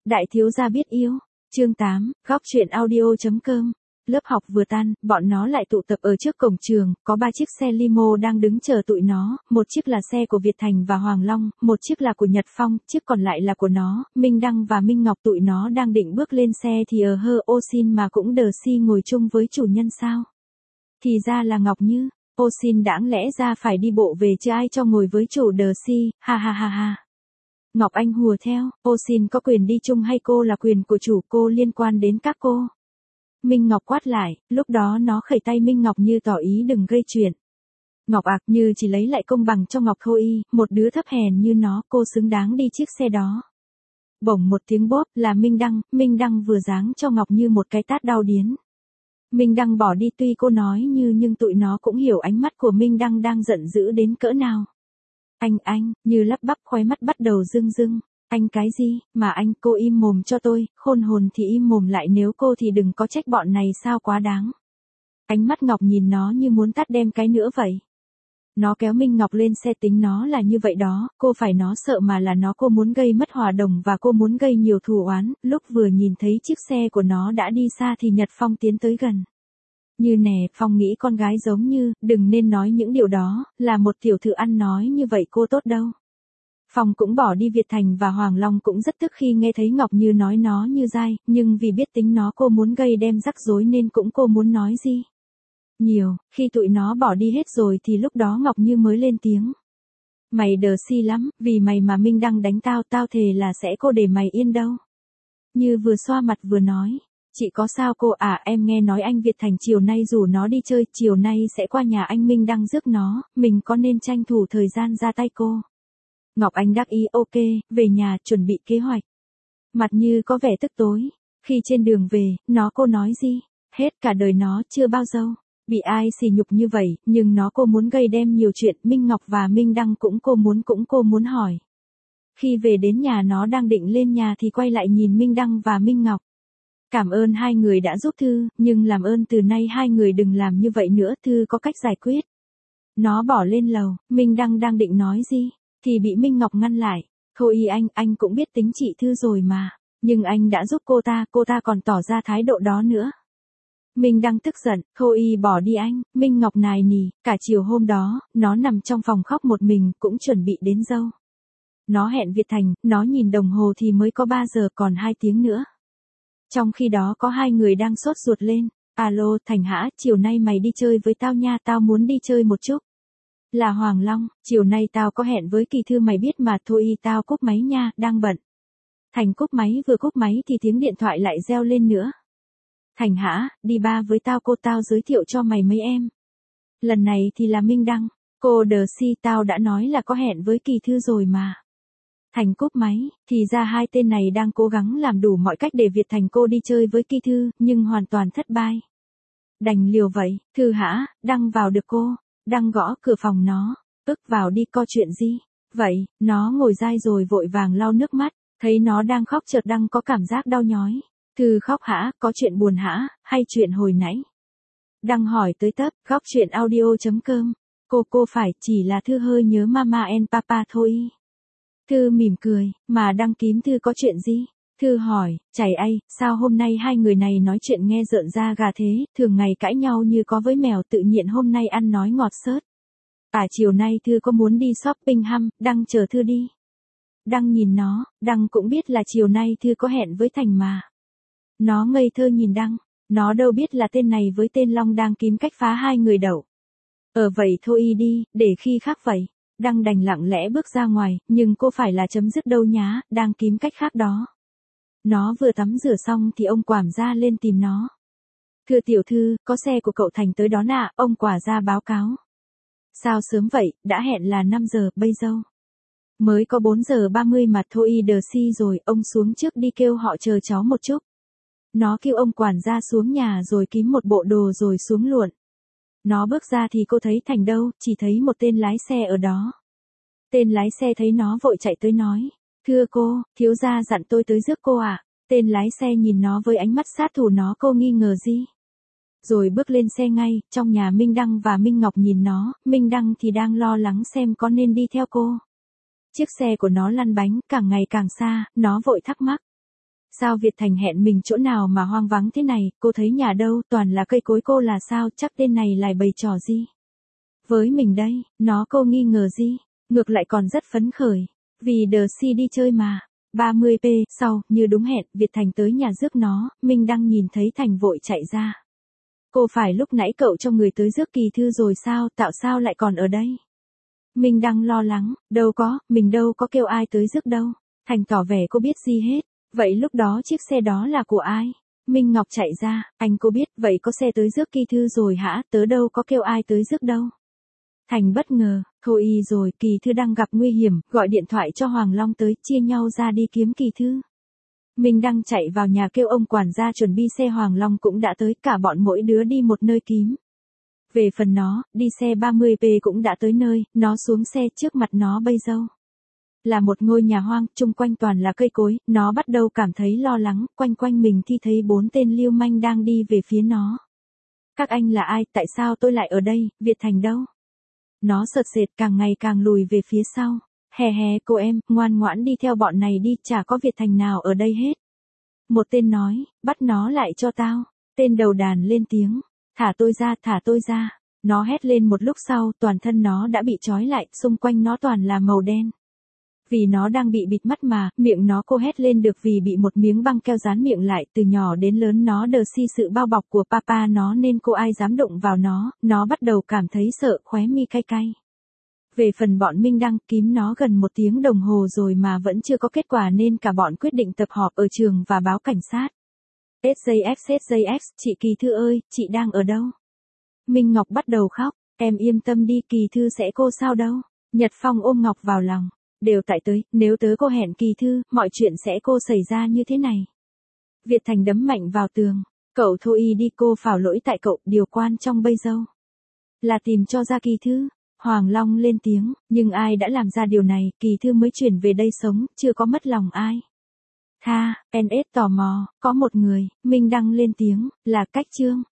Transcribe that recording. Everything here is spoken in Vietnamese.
Đại thiếu gia biết yêu. Chương 8, góc truyện audio.com. Lớp học vừa tan, bọn nó lại tụ tập ở trước cổng trường, có 3 chiếc xe limo đang đứng chờ tụi nó, một chiếc là xe của Việt Thành và Hoàng Long, một chiếc là của Nhật Phong, chiếc còn lại là của nó, Minh Đăng và Minh Ngọc. Tụi nó đang định bước lên xe thì ô xin mà cũng đờ si ngồi chung với chủ nhân sao? Thì ra là Ngọc Như, ô xin đáng lẽ ra phải đi bộ về chứ ai cho ngồi với chủ đờ si, ha ha ha ha. Ngọc Anh hùa theo, ô xin có quyền đi chung hay cô là quyền của chủ, cô liên quan đến các cô. Minh Ngọc quát lại, lúc đó nó khẩy tay Minh Ngọc Như tỏ ý đừng gây chuyện. Ngọc Như chỉ lấy lại công bằng cho Ngọc thôi, một đứa thấp hèn như nó, cô xứng đáng đi chiếc xe đó. Bỗng một tiếng bóp là Minh Đăng vừa giáng cho Ngọc Như một cái tát đau điến. Minh Đăng bỏ đi, tuy cô nói nhưng tụi nó cũng hiểu ánh mắt của Minh Đăng đang giận dữ đến cỡ nào. Anh, Như lắp bắp, khóe mắt bắt đầu rưng. Anh cái gì, mà anh, cô im mồm cho tôi, khôn hồn thì im mồm lại, nếu cô thì đừng có trách bọn này, sao quá đáng. Ánh mắt Ngọc nhìn nó như muốn tát đem cái nữa vậy. Nó kéo Minh Ngọc lên xe, tính nó là như vậy đó, cô phải nó sợ mà là nó, cô muốn gây mất hòa đồng và cô muốn gây nhiều thù oán. Lúc vừa nhìn thấy chiếc xe của nó đã đi xa thì Nhật Phong tiến tới gần. Như nè, Phong nghĩ con gái giống Như, đừng nên nói những điều đó, là một tiểu thư ăn nói như vậy cô tốt đâu. Phong cũng bỏ đi. Việt Thành và Hoàng Long cũng rất tức khi nghe thấy Ngọc Như nói nó như dai, nhưng vì biết tính nó, cô muốn gây đem rắc rối nên cũng cô muốn nói gì nhiều. Khi tụi nó bỏ đi hết rồi thì lúc đó Ngọc Như mới lên tiếng. Mày đờ si lắm, vì mày mà Minh Đăng đánh tao thề là sẽ cô để mày yên đâu. Như vừa xoa mặt vừa nói. Chị có sao cô à, em nghe nói anh Việt Thành chiều nay rủ nó đi chơi, chiều nay sẽ qua nhà anh Minh Đăng rước nó, mình có nên tranh thủ thời gian ra tay cô? Ngọc Anh đáp ý ok, về nhà chuẩn bị kế hoạch. Mặt Như có vẻ tức tối. Khi trên đường về, cô nói gì? Hết cả đời nó chưa bao giờ bị ai sỉ nhục như vậy, nhưng cô muốn gây đem nhiều chuyện. Minh Ngọc và Minh Đăng cũng cô muốn hỏi. Khi về đến nhà nó đang định lên nhà thì quay lại nhìn Minh Đăng và Minh Ngọc. Cảm ơn hai người đã giúp Thư, nhưng làm ơn từ nay hai người đừng làm như vậy nữa, Thư có cách giải quyết. Nó bỏ lên lầu, Minh Đăng đang định nói gì, thì bị Minh Ngọc ngăn lại. Thôi anh cũng biết tính chị Thư rồi mà, nhưng anh đã giúp cô ta còn tỏ ra thái độ đó nữa. Minh Đăng tức giận, thôi bỏ đi anh. Minh Ngọc nài nỉ, cả chiều hôm đó, nó nằm trong phòng khóc một mình, cũng chuẩn bị đến dâu. Nó hẹn Việt Thành, nó nhìn đồng hồ thì mới có 3 giờ, còn 2 tiếng nữa. Trong khi đó có 2 người đang sốt ruột lên. Alo, Thành hả, chiều nay mày đi chơi với tao nha, tao muốn đi chơi một chút. Là Hoàng Long, chiều nay tao có hẹn với Kỳ Thư mày biết mà, thôi tao cúp máy nha, đang bận. Thành cúp máy, vừa cúp máy thì tiếng điện thoại lại reo lên nữa. Thành hả, đi ba với tao, tao giới thiệu cho mày mấy em. Lần này thì là Minh Đăng, cô đờ si, tao đã nói là có hẹn với Kỳ Thư rồi mà. Thành cúp máy, thì ra hai tên này đang cố gắng làm đủ mọi cách để Việt Thành cô đi chơi với Kỳ Thư, nhưng hoàn toàn thất bại. Đành liều vậy. Thư hả, Đăng vào được cô. Đăng gõ cửa phòng nó. Ức vào đi, có chuyện gì? Vậy, nó ngồi dai rồi vội vàng lau nước mắt, thấy nó đang khóc chợt Đăng có cảm giác đau nhói. Thư khóc hả, có chuyện buồn hả, hay chuyện hồi nãy? Đăng hỏi tới tấp, góc truyện audio.com. Cô phải, chỉ là Thư hơi nhớ mama and papa thôi. Thư mỉm cười, mà Đăng kiếm Thư có chuyện gì? Thư hỏi, chảy sao hôm nay hai người này nói chuyện nghe rợn da gà thế, thường ngày cãi nhau như có với mèo, tự nhiên hôm nay ăn nói ngọt xớt. Chiều nay Thư có muốn đi shopping hăm, Đăng chờ Thư đi. Đăng nhìn nó, Đăng cũng biết là chiều nay Thư có hẹn với Thành mà. Nó ngây thơ nhìn Đăng, nó đâu biết là tên này với tên Long đang kiếm cách phá hai người đậu. Vậy thôi đi, để khi khác vậy. Đăng đành lặng lẽ bước ra ngoài, nhưng cô phải là chấm dứt đâu nhá, đang kiếm cách khác đó. Nó vừa tắm rửa xong thì ông quản gia lên tìm nó. Thưa tiểu thư, có xe của cậu Thành tới đón ạ, ông quản gia báo cáo. Sao sớm vậy, đã hẹn là 5 giờ, bây giờ mới có 4 giờ 30 mà, thôi đờ si rồi, ông xuống trước đi kêu họ chờ cháu một chút. Nó kêu ông quản gia xuống nhà rồi kiếm một bộ đồ rồi xuống luộn. Nó bước ra thì cô thấy Thành đâu, chỉ thấy một tên lái xe ở đó. Tên lái xe thấy nó vội chạy tới nói. Thưa cô, thiếu gia dặn tôi tới rước cô ạ. Tên lái xe nhìn nó với ánh mắt sát thủ, cô nghi ngờ gì? Rồi bước lên xe ngay. Trong nhà Minh Đăng và Minh Ngọc nhìn nó, Minh Đăng thì đang lo lắng xem có nên đi theo cô. Chiếc xe của nó lăn bánh, càng ngày càng xa, nó vội thắc mắc. Sao Việt Thành hẹn mình chỗ nào mà hoang vắng thế này, cô thấy nhà đâu, toàn là cây cối cô là sao, chắc tên này lại bày trò gì. Với mình đây, cô nghi ngờ gì, ngược lại còn rất phấn khởi, vì The Si đi chơi mà. 30p, sau, như đúng hẹn, Việt Thành tới nhà rước nó, Minh Đăng nhìn thấy Thành vội chạy ra. Cô phải lúc nãy cậu cho người tới rước Kỳ Thư rồi sao, tạo sao lại còn ở đây? Minh Đăng lo lắng, đâu có, mình đâu có kêu ai tới rước đâu. Thành tỏ vẻ cô biết gì hết, vậy lúc đó chiếc xe đó là của ai? Minh Ngọc chạy ra, anh cô biết, vậy có xe tới rước Kỳ Thư rồi hả, tớ đâu có kêu ai tới rước đâu. Thành bất ngờ, thôi rồi, Kỳ Thư đang gặp nguy hiểm, gọi điện thoại cho Hoàng Long tới, chia nhau ra đi kiếm Kỳ Thư. Minh Đăng chạy vào nhà kêu ông quản gia chuẩn bị xe, Hoàng Long cũng đã tới, cả bọn mỗi đứa đi một nơi kiếm. Về phần nó, đi xe 30p cũng đã tới nơi, nó xuống xe, trước mặt nó bây giờ là một ngôi nhà hoang, chung quanh toàn là cây cối, nó bắt đầu cảm thấy lo lắng, quanh quanh mình thì thấy 4 tên lưu manh đang đi về phía nó. Các anh là ai, tại sao tôi lại ở đây, Việt Thành đâu? Nó sợt sệt càng ngày càng lùi về phía sau. Hè hè cô em, ngoan ngoãn đi theo bọn này đi, chả có Việt Thành nào ở đây hết. Một tên nói, bắt nó lại cho tao. Tên đầu đàn lên tiếng, thả tôi ra, thả tôi ra. Nó hét lên, một lúc sau, toàn thân nó đã bị trói lại, xung quanh nó toàn là màu đen. Vì nó đang bị bịt mắt mà, miệng nó cô hét lên được vì bị một miếng băng keo dán miệng lại, từ nhỏ đến lớn nó đờ si sự bao bọc của papa nó nên cô ai dám động vào nó bắt đầu cảm thấy sợ, khóe mi cay cay. Về phần bọn Minh Đăng, kiếm nó gần 1 tiếng đồng hồ rồi mà vẫn chưa có kết quả nên cả bọn quyết định tập họp ở trường và báo cảnh sát. SJX, chị Kỳ Thư ơi, chị đang ở đâu? Minh Ngọc bắt đầu khóc, em yên tâm đi, Kỳ Thư sẽ cô sao đâu. Nhật Phong ôm Ngọc vào lòng, đều tại tới, nếu tớ cô hẹn Kỳ Thư, mọi chuyện sẽ cô xảy ra như thế này. Việt Thành đấm mạnh vào tường, cậu thôi đi, cô phảo lỗi tại cậu, điều quan trong bây giờ là tìm cho ra Kỳ Thư. Hoàng Long lên tiếng, nhưng ai đã làm ra điều này, Kỳ Thư mới chuyển về đây sống, chưa có mất lòng ai. NS tò mò, có một người, Minh Đăng lên tiếng, là Cách Trương.